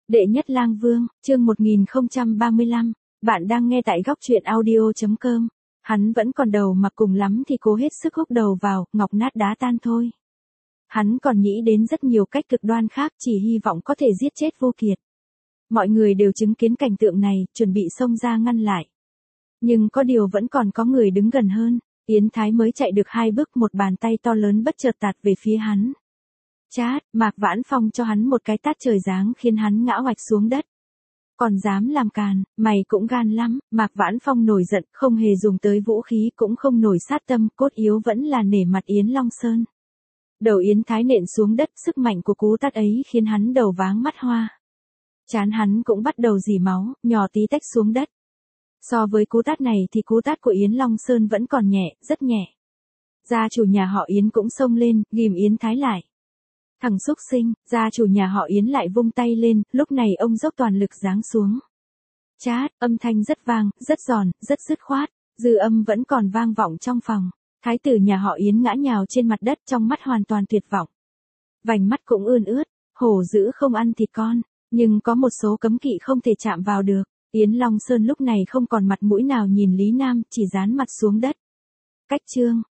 Đệ nhất lang vương, chương 1035, bạn đang nghe tại góc truyện audio.com. Hắn vẫn còn đầu mà cùng lắm thì cố hết sức húc đầu vào, ngọc nát đá tan thôi. Hắn còn nghĩ đến rất nhiều cách cực đoan khác, chỉ hy vọng có thể giết chết Vô Kiệt. Mọi người đều chứng kiến cảnh tượng này, chuẩn bị xông ra ngăn lại. Nhưng có điều vẫn còn có người đứng gần hơn, Yến Thái mới chạy được 2 bước, một bàn tay to lớn bất chợt tạt về phía hắn. Chát, Mạc Vãn Phong cho hắn một cái tát trời giáng khiến hắn ngã oạch xuống đất. Còn dám làm càn, mày cũng gan lắm. Mạc Vãn Phong nổi giận, không hề dùng tới vũ khí, cũng không nổi sát tâm, cốt yếu vẫn là nể mặt Yến Long Sơn. Đầu Yến Thái nện xuống đất, sức mạnh của cú tát ấy khiến hắn đầu váng mắt hoa. Trán hắn cũng bắt đầu rỉ máu, nhỏ tí tách xuống đất. So với cú tát này thì cú tát của Yến Long Sơn vẫn còn nhẹ, rất nhẹ. Gia chủ nhà họ Yến cũng xông lên, ghim Yến Thái lại. Thằng xúc sinh, gia chủ nhà họ Yến lại vung tay lên, lúc này ông dốc toàn lực giáng xuống. Chát, âm thanh rất vang, rất giòn, rất dứt khoát, dư âm vẫn còn vang vọng trong phòng. Thái tử nhà họ Yến ngã nhào trên mặt đất, trong mắt hoàn toàn tuyệt vọng. Vành mắt cũng ươn ướt, hổ dữ không ăn thịt con, nhưng có một số cấm kỵ không thể chạm vào được. Yến Long Sơn lúc này không còn mặt mũi nào nhìn Lý Nam, chỉ dán mặt xuống đất. Cách chương,